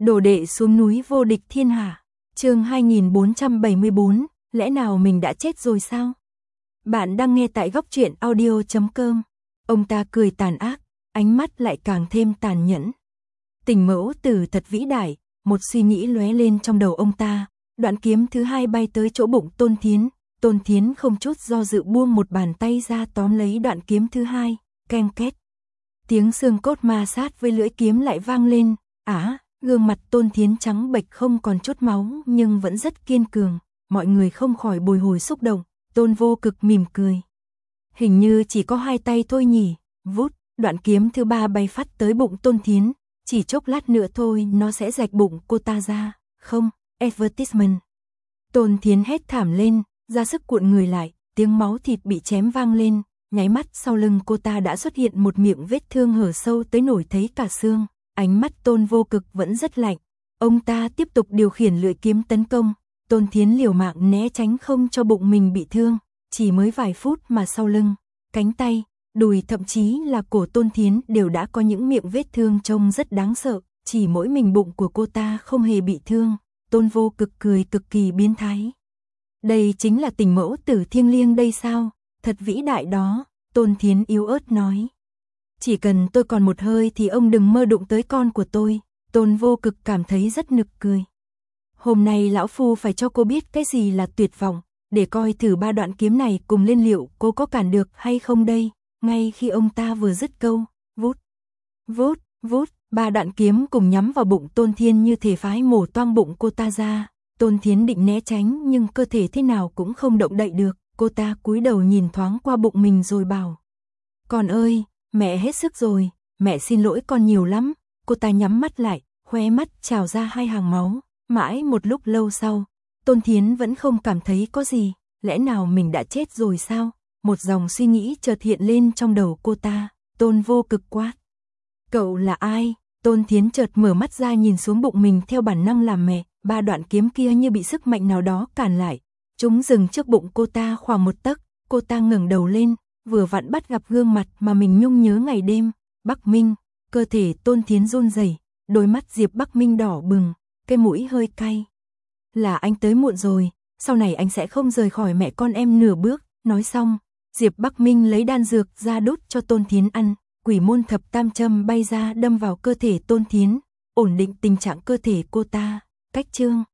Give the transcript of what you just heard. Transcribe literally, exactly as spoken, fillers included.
Đồ đệ xuống núi vô địch thiên hạ. Chương hai nghìn bốn trăm bảy mươi bốn, lẽ nào mình đã chết rồi sao? Bạn đang nghe tại góc truyện audio chấm com. Ông ta cười tàn ác, ánh mắt lại càng thêm tàn nhẫn. Tình mẫu tử thật vĩ đại, một suy nghĩ lóe lên trong đầu ông ta. Đoạn kiếm thứ hai bay tới chỗ bụng Tôn Thiến. Tôn Thiến không chút do dự buông một bàn tay ra tóm lấy đoạn kiếm thứ hai, keng két. Tiếng xương cốt ma sát với lưỡi kiếm lại vang lên. Á, gương mặt Tôn Thiến trắng bệch không còn chút máu nhưng vẫn rất kiên cường. Mọi người không khỏi bồi hồi xúc động. Tôn Vô Cực mỉm cười. Hình như chỉ có hai tay thôi nhỉ. Vút, đoạn kiếm thứ ba bay phát tới bụng Tôn Thiến. Chỉ chốc lát nữa thôi nó sẽ rạch bụng cô ta ra. Không, advertisement. Tôn Thiến hét thảm lên, ra sức cuộn người lại, tiếng máu thịt bị chém vang lên. Nháy mắt sau lưng cô ta đã xuất hiện một miệng vết thương hở sâu tới nổi thấy cả xương. Ánh mắt Tôn Vô Cực vẫn rất lạnh. Ông ta tiếp tục điều khiển lưỡi kiếm tấn công. Tôn Thiến liều mạng né tránh không cho bụng mình bị thương. Chỉ mới vài phút mà sau lưng, cánh tay, đùi thậm chí là cổ Tôn Thiến đều đã có những miệng vết thương trông rất đáng sợ. Chỉ mỗi mình bụng của cô ta không hề bị thương. Tôn Vô Cực cười cực kỳ biến thái. Đây chính là tình mẫu tử thiêng liêng đây sao? Thật vĩ đại đó, Tôn Thiến yếu ớt nói. Chỉ cần tôi còn một hơi thì ông đừng mơ đụng tới con của tôi. Tôn Vô Cực cảm thấy rất nực cười. Hôm nay lão phu phải cho cô biết cái gì là tuyệt vọng, để coi thử ba đoạn kiếm này cùng lên liệu cô có cản được hay không đây. Ngay khi ông ta vừa dứt câu, vút, vút, vút, ba đoạn kiếm cùng nhắm vào bụng Tôn Thiến như thể phái mổ toang bụng cô ta ra. Tôn Thiến định né tránh nhưng cơ thể thế nào cũng không động đậy được. Cô ta cúi đầu nhìn thoáng qua bụng mình rồi bảo: Con ơi, mẹ hết sức rồi, mẹ xin lỗi con nhiều lắm. Cô ta nhắm mắt lại, khóe mắt trào ra hai hàng máu. Mãi một lúc lâu sau, Tôn Thiến vẫn không cảm thấy có gì. Lẽ nào mình đã chết rồi sao? Một dòng suy nghĩ chợt hiện lên trong đầu cô ta. Tôn Vô Cực quát: Cậu là ai? Tôn Thiến chợt mở mắt ra nhìn xuống bụng mình theo bản năng làm mẹ. Ba đoạn kiếm kia như bị sức mạnh nào đó cản lại. Chúng dừng trước bụng cô ta khoảng một tấc. Cô ta ngẩng đầu lên, vừa vặn bắt gặp gương mặt mà mình nhung nhớ ngày đêm. Bắc Minh. Cơ thể Tôn Thiến run rẩy, đôi mắt Diệp Bắc Minh đỏ bừng, cái mũi hơi cay. Là anh tới muộn rồi, sau này anh sẽ không rời khỏi mẹ con em nửa bước. Nói xong, Diệp Bắc Minh lấy đan dược ra đút cho Tôn Thiến ăn. Quỷ môn thập tam châm bay ra đâm vào cơ thể Tôn Thiến, ổn định tình trạng cơ thể cô ta. Cách chương